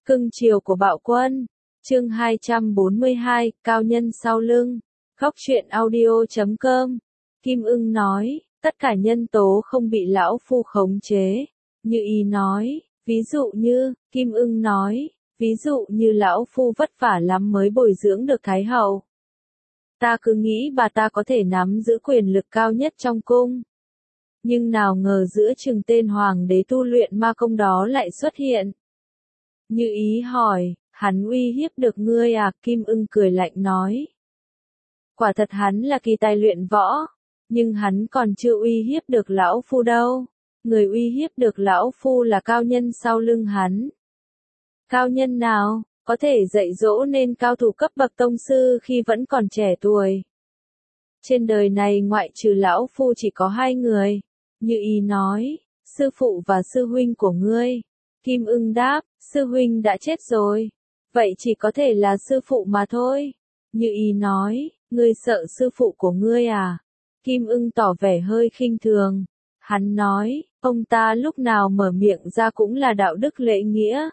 Cưng chiều của bạo quân. Chương 242, cao nhân sau lưng. Góc truyện audio.com. Kim Ưng nói, tất cả nhân tố không bị lão phu khống chế. Như ý nói, ví dụ như, Kim Ưng nói, ví dụ như lão phu vất vả lắm mới bồi dưỡng được Thái hậu. Ta cứ nghĩ bà ta có thể nắm giữ quyền lực cao nhất trong cung. Nhưng nào ngờ giữa chừng tên hoàng đế tu luyện ma công đó lại xuất hiện. Như ý hỏi, hắn uy hiếp được ngươi à? Kim Ưng cười lạnh nói. Quả thật hắn là kỳ tài luyện võ, nhưng hắn còn chưa uy hiếp được lão phu đâu. Người uy hiếp được lão phu là cao nhân sau lưng hắn. Cao nhân nào, có thể dạy dỗ nên cao thủ cấp bậc tông sư khi vẫn còn trẻ tuổi? Trên đời này ngoại trừ lão phu chỉ có hai người. Như ý nói, sư phụ và sư huynh của ngươi. Kim Ưng đáp, sư huynh đã chết rồi. Vậy chỉ có thể là sư phụ mà thôi. Như ý nói, ngươi sợ sư phụ của ngươi à? Kim Ưng tỏ vẻ hơi khinh thường. Hắn nói, ông ta lúc nào mở miệng ra cũng là đạo đức lễ nghĩa.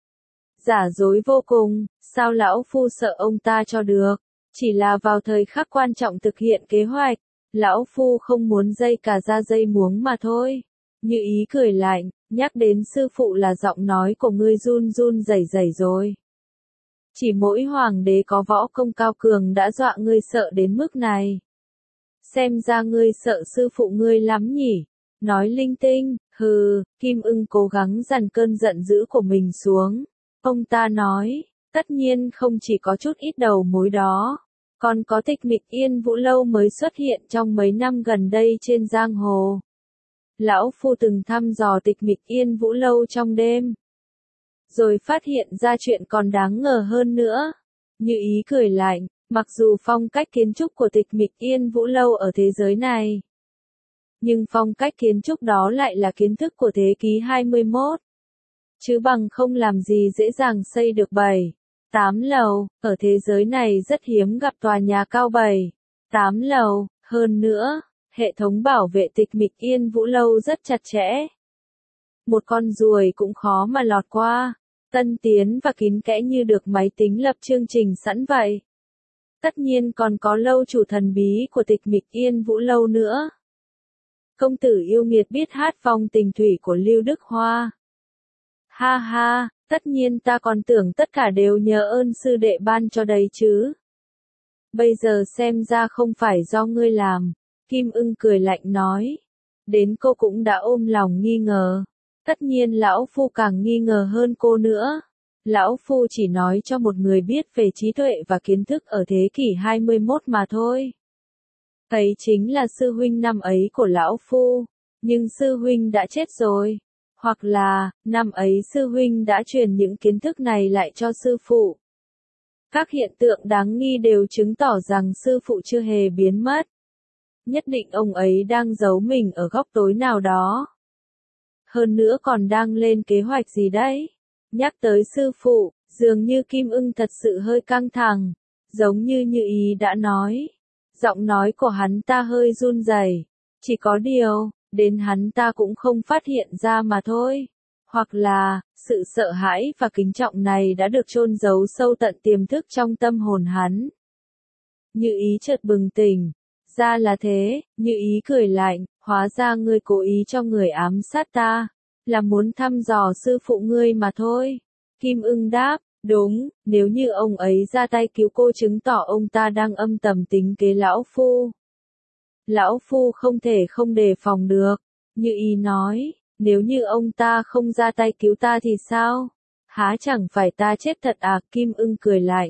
Giả dối vô cùng, sao lão phu sợ ông ta cho được? Chỉ là vào thời khắc quan trọng thực hiện kế hoạch, lão phu không muốn dây cả ra dây muống mà thôi. Như ý cười lạnh, nhắc đến sư phụ là giọng nói của ngươi run run rẩy rẩy rồi. Chỉ mỗi hoàng đế có võ công cao cường đã dọa ngươi sợ đến mức này. Xem ra ngươi sợ sư phụ ngươi lắm nhỉ? Nói linh tinh, hừ. Kim Ưng cố gắng dằn cơn giận dữ của mình xuống. Ông ta nói, tất nhiên không chỉ có chút ít đầu mối đó. Còn có Tịch Mịch Yên Vũ Lâu mới xuất hiện trong mấy năm gần đây trên giang hồ. Lão phu từng thăm dò Tịch Mịch Yên Vũ Lâu trong đêm. Rồi phát hiện ra chuyện còn đáng ngờ hơn nữa. Như ý cười lạnh, mặc dù phong cách kiến trúc của Tịch Mịch Yên Vũ Lâu ở thế giới này. Nhưng phong cách kiến trúc đó lại là kiến thức của thế kỷ 21. Chứ bằng không làm gì dễ dàng xây được 7, 8 lầu, ở thế giới này rất hiếm gặp tòa nhà cao 7, 8 lầu, hơn nữa, hệ thống bảo vệ Tịch Mịch Yên Vũ Lâu rất chặt chẽ. Một con ruồi cũng khó mà lọt qua, tân tiến và kín kẽ như được máy tính lập chương trình sẵn vậy. Tất nhiên còn có lâu chủ thần bí của Tịch Mịch Yên Vũ Lâu nữa. Công tử yêu nghiệt biết hát phong tình thủy của Lưu Đức Hoa. Ha ha, tất nhiên ta còn tưởng tất cả đều nhờ ơn sư đệ ban cho đấy chứ. Bây giờ xem ra không phải do ngươi làm. Kim Ưng cười lạnh nói. Đến cô cũng đã ôm lòng nghi ngờ. Tất nhiên lão phu càng nghi ngờ hơn cô nữa. Lão phu chỉ nói cho một người biết về trí tuệ và kiến thức ở thế kỷ 21 mà thôi. Ấy chính là sư huynh năm ấy của lão phu. Nhưng sư huynh đã chết rồi. Hoặc là, năm ấy sư huynh đã truyền những kiến thức này lại cho sư phụ. Các hiện tượng đáng nghi đều chứng tỏ rằng sư phụ chưa hề biến mất. Nhất định ông ấy đang giấu mình ở góc tối nào đó. Hơn nữa còn đang lên kế hoạch gì đấy. Nhắc tới sư phụ, dường như Kim Ưng thật sự hơi căng thẳng. Giống như ý đã nói. Giọng nói của hắn ta hơi run rẩy. Chỉ có điều, đến hắn ta cũng không phát hiện ra mà thôi. Hoặc là, sự sợ hãi và kính trọng này đã được chôn giấu sâu tận tiềm thức trong tâm hồn hắn. Như ý chợt bừng tỉnh. Ra là thế, như ý cười lạnh, hóa ra ngươi cố ý cho người ám sát ta. Là muốn thăm dò sư phụ ngươi mà thôi. Kim Ưng đáp, đúng, nếu như ông ấy ra tay cứu cô chứng tỏ ông ta đang âm thầm tính kế lão phu. Lão phu không thể không đề phòng được. Như ý nói, nếu như ông ta không ra tay cứu ta thì sao? Há chẳng phải ta chết thật à? Kim Ưng cười lạnh.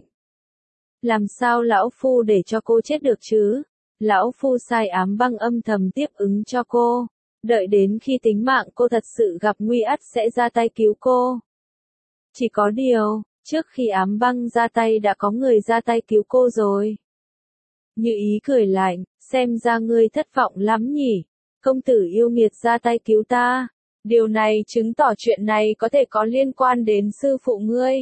Làm sao lão phu để cho cô chết được chứ? Lão phu sai ám băng âm thầm tiếp ứng cho cô. Đợi đến khi tính mạng cô thật sự gặp nguy ắt sẽ ra tay cứu cô. Chỉ có điều, trước khi ám băng ra tay đã có người ra tay cứu cô rồi. Như ý cười lạnh, xem ra ngươi thất vọng lắm nhỉ. Công tử yêu nghiệt ra tay cứu ta. Điều này chứng tỏ chuyện này có thể có liên quan đến sư phụ ngươi.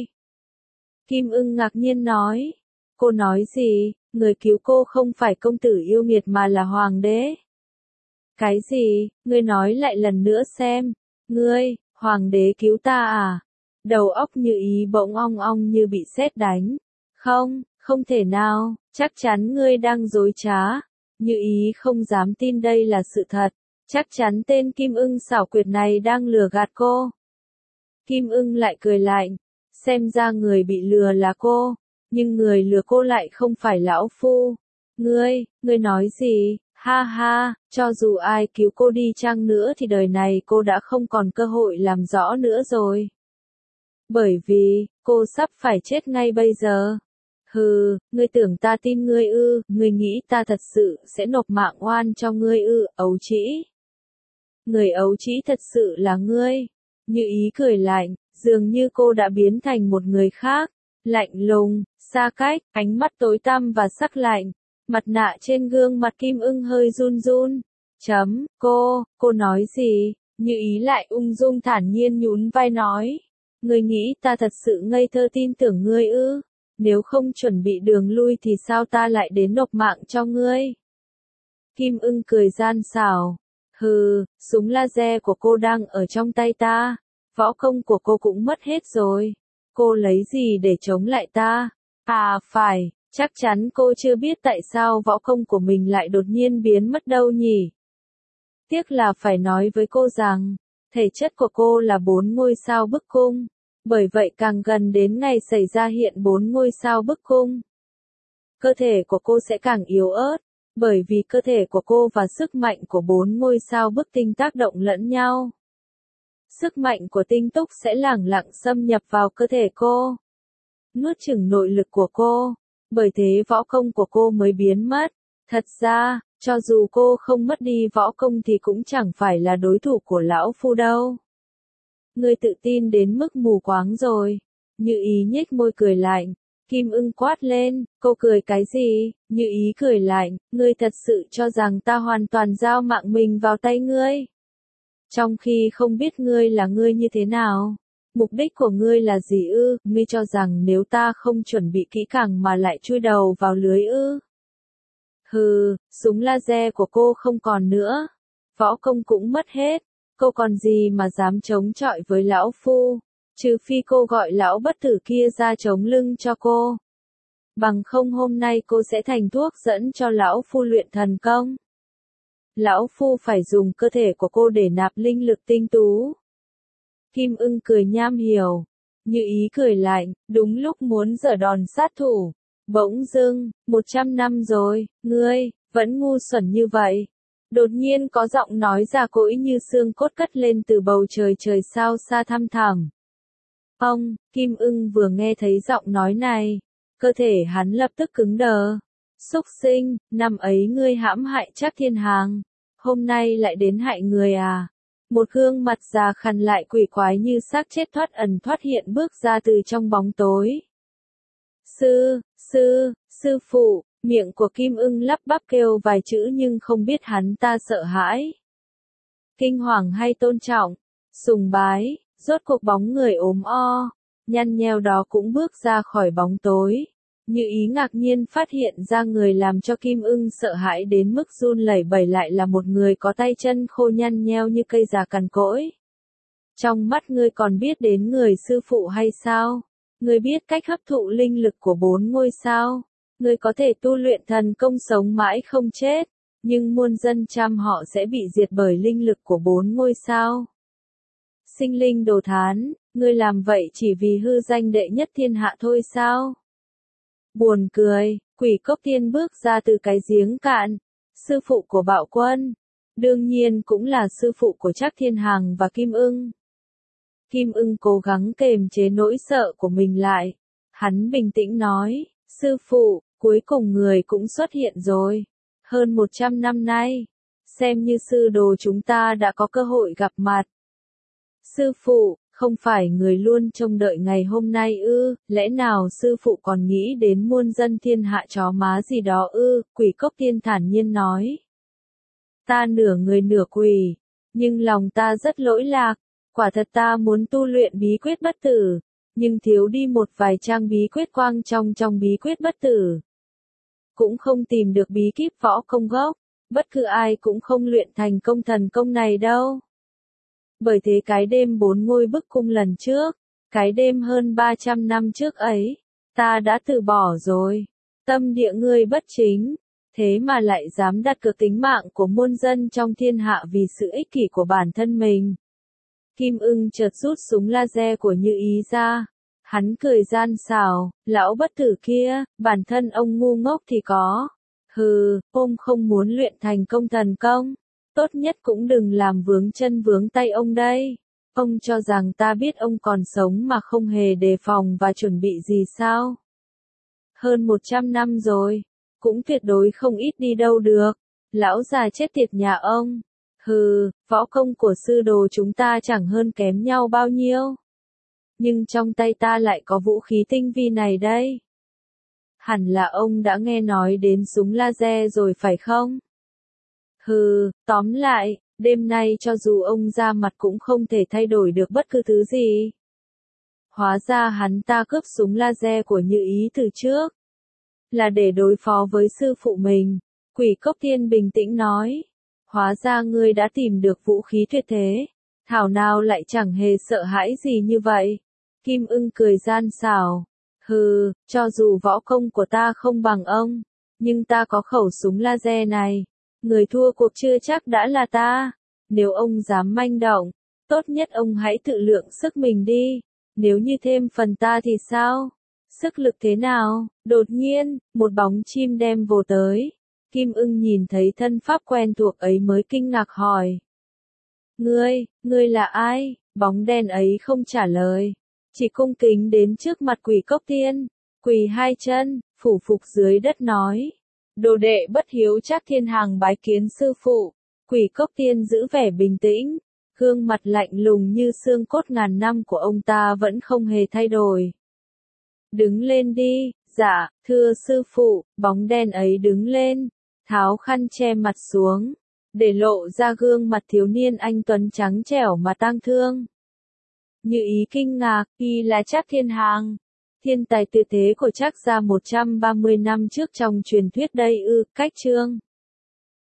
Kim Ưng ngạc nhiên nói. Cô nói gì? Người cứu cô không phải công tử yêu nghiệt mà là hoàng đế. Cái gì? Ngươi nói lại lần nữa xem. Ngươi, hoàng đế cứu ta à? Đầu óc Như Ý bỗng ong ong như bị sét đánh. Không, không thể nào, chắc chắn ngươi đang dối trá. Như Ý không dám tin đây là sự thật. Chắc chắn tên Kim Ưng xảo quyệt này đang lừa gạt cô. Kim Ưng lại cười lạnh. Xem ra người bị lừa là cô. Nhưng người lừa cô lại không phải lão phu. Ngươi nói gì? Ha ha, cho dù ai cứu cô đi chăng nữa thì đời này cô đã không còn cơ hội làm rõ nữa rồi. Bởi vì, cô sắp phải chết ngay bây giờ. Hừ, ngươi tưởng ta tin ngươi ư, ngươi nghĩ ta thật sự sẽ nộp mạng oan cho ngươi ư, ấu trĩ. Người ấu trĩ thật sự là ngươi. Như Ý cười lạnh, dường như cô đã biến thành một người khác. Lạnh lùng, xa cách, ánh mắt tối tăm và sắc lạnh. Mặt nạ trên gương mặt Kim Ưng hơi run run. Cô nói gì? Như Ý lại ung dung thản nhiên nhún vai nói. Ngươi nghĩ ta thật sự ngây thơ tin tưởng ngươi ư? Nếu không chuẩn bị đường lui thì sao ta lại đến nộp mạng cho ngươi? Kim Ưng cười gian xảo. Hừ, súng laser của cô đang ở trong tay ta. Võ công của cô cũng mất hết rồi. Cô lấy gì để chống lại ta? À phải, chắc chắn cô chưa biết tại sao võ công của mình lại đột nhiên biến mất đâu nhỉ? Tiếc là phải nói với cô rằng, thể chất của cô là 4 ngôi sao bức cung. Bởi vậy càng gần đến ngày xảy ra hiện 4 ngôi sao bức cung, cơ thể của cô sẽ càng yếu ớt. Bởi vì cơ thể của cô và sức mạnh của 4 ngôi sao bức tinh tác động lẫn nhau. Sức mạnh của tinh túc sẽ lẳng lặng xâm nhập vào cơ thể cô, nuốt chửng nội lực của cô. Bởi thế võ công của cô mới biến mất. Thật ra, cho dù cô không mất đi võ công thì cũng chẳng phải là đối thủ của lão phu đâu. Ngươi tự tin đến mức mù quáng rồi. Như Ý nhếch môi cười lạnh. Kim Ưng quát lên, cô cười cái gì? Như Ý cười lạnh, ngươi thật sự cho rằng ta hoàn toàn giao mạng mình vào tay ngươi. Trong khi không biết ngươi là ngươi như thế nào. Mục đích của ngươi là gì ư? Ngươi cho rằng nếu ta không chuẩn bị kỹ càng mà lại chui đầu vào lưới ư? Hừ, súng laser của cô không còn nữa. Võ công cũng mất hết. Cô còn gì mà dám chống chọi với lão phu? Trừ phi cô gọi lão bất tử kia ra chống lưng cho cô. Bằng không hôm nay cô sẽ thành thuốc dẫn cho lão phu luyện thần công. Lão phu phải dùng cơ thể của cô để nạp linh lực tinh tú. Kim Ưng cười nham hiểm. Như Ý cười lạnh, đúng lúc muốn giở đòn sát thủ. Bỗng dưng, 100 năm rồi, ngươi, vẫn ngu xuẩn như vậy. Đột nhiên có giọng nói già cỗi như xương cốt cất lên từ bầu trời trời sao xa thăm thẳm. Kim Ưng vừa nghe thấy giọng nói này, cơ thể hắn lập tức cứng đờ. Súc sinh, năm ấy ngươi hãm hại Trác Thiên Hàng, hôm nay lại đến hại người à? Một gương mặt già khằn lại quỷ quái như xác chết thoát ẩn thoát hiện bước ra từ trong bóng tối. Sư phụ, miệng của Kim Ưng lắp bắp kêu vài chữ nhưng không biết hắn ta sợ hãi, kinh hoàng hay tôn trọng, sùng bái. Rốt cuộc bóng người ốm o, nhăn nheo đó cũng bước ra khỏi bóng tối. Như Ý ngạc nhiên phát hiện ra người làm cho Kim Ưng sợ hãi đến mức run lẩy bẩy lại là một người có tay chân khô nhăn nheo như cây già cằn cỗi. Trong mắt ngươi còn biết đến người sư phụ hay sao? Ngươi biết cách hấp thụ linh lực của 4 ngôi sao? Ngươi có thể tu luyện thần công sống mãi không chết, nhưng muôn dân trăm họ sẽ bị diệt bởi linh lực của 4 ngôi sao. Sinh linh đồ thán, ngươi làm vậy chỉ vì hư danh đệ nhất thiên hạ thôi sao? Buồn cười, Quỷ Cốc Thiên bước ra từ cái giếng cạn, sư phụ của Bạo Quân, đương nhiên cũng là sư phụ của Trác Thiên Hàng và Kim Ưng. Kim Ưng cố gắng kềm chế nỗi sợ của mình lại, hắn bình tĩnh nói, sư phụ, cuối cùng người cũng xuất hiện rồi, hơn 100 năm nay, xem như sư đồ chúng ta đã có cơ hội gặp mặt. Sư phụ, không phải người luôn trông đợi ngày hôm nay ư, lẽ nào sư phụ còn nghĩ đến muôn dân thiên hạ chó má gì đó ư, Quỷ Cốc Thiên thản nhiên nói. Ta nửa người nửa quỷ, nhưng lòng ta rất lỗi lạc, quả thật ta muốn tu luyện bí quyết bất tử, nhưng thiếu đi một vài trang bí quyết quang trong bí quyết bất tử. Cũng không tìm được bí kíp võ công gốc, bất cứ ai cũng không luyện thành công thần công này đâu. Bởi thế cái đêm 4 ngôi bức cung lần trước, Cái đêm hơn 300 năm trước ấy, ta đã từ bỏ rồi. Tâm địa ngươi bất chính, thế mà lại dám đặt cược tính mạng của muôn dân trong thiên hạ vì sự ích kỷ của bản thân mình. Kim Ưng chợt rút súng laser của Như Ý ra. Hắn cười gian xảo, lão bất tử kia, bản thân ông ngu ngốc thì có. Hừ, ông không muốn luyện thành công thần công. Tốt nhất cũng đừng làm vướng chân vướng tay ông đây. Ông cho rằng ta biết ông còn sống mà không hề đề phòng và chuẩn bị gì sao? Hơn 100 năm rồi, cũng tuyệt đối không ít đi đâu được. Lão già chết tiệt nhà ông. Hừ, võ công của sư đồ chúng ta chẳng hơn kém nhau bao nhiêu. Nhưng trong tay ta lại có vũ khí tinh vi này đây. Hẳn là ông đã nghe nói đến súng laser rồi phải không? Hừ, tóm lại, đêm nay cho dù ông ra mặt cũng không thể thay đổi được bất cứ thứ gì. Hóa ra hắn ta cướp súng laser của Như Ý từ trước. Là để đối phó với sư phụ mình. Quỷ Cốc Tiên bình tĩnh nói. Hóa ra ngươi đã tìm được vũ khí tuyệt thế. Thảo nào lại chẳng hề sợ hãi gì như vậy. Kim Ưng cười gian xảo. Hừ, cho dù võ công của ta không bằng ông, nhưng ta có khẩu súng laser này. Người thua cuộc chưa chắc đã là ta. Nếu ông dám manh động, tốt nhất ông hãy tự lượng sức mình đi. Nếu như thêm phần ta thì sao? Sức lực thế nào? Đột nhiên, một bóng chim đem vồ tới. Kim Ưng nhìn thấy thân pháp quen thuộc ấy mới kinh ngạc hỏi. Ngươi là ai? Bóng đen ấy không trả lời. Chỉ cung kính đến trước mặt Quỷ Cốc Tiên. Quỳ hai chân, phủ phục dưới đất nói. Đồ đệ bất hiếu Trác Thiên Hằng bái kiến sư phụ. Quỷ Cốc Tiên giữ vẻ bình tĩnh. Gương mặt lạnh lùng như xương cốt ngàn năm của ông ta vẫn không hề thay đổi. Đứng lên đi, dạ, thưa sư phụ. Bóng đen ấy đứng lên, tháo khăn che mặt xuống, để lộ ra gương mặt thiếu niên anh tuấn trắng trẻo mà tang thương. Như Ý kinh ngạc, y là Trác Thiên Hằng, thiên tài tuyệt thế của Trác gia 130 năm trước trong truyền thuyết đây ư? Cách chương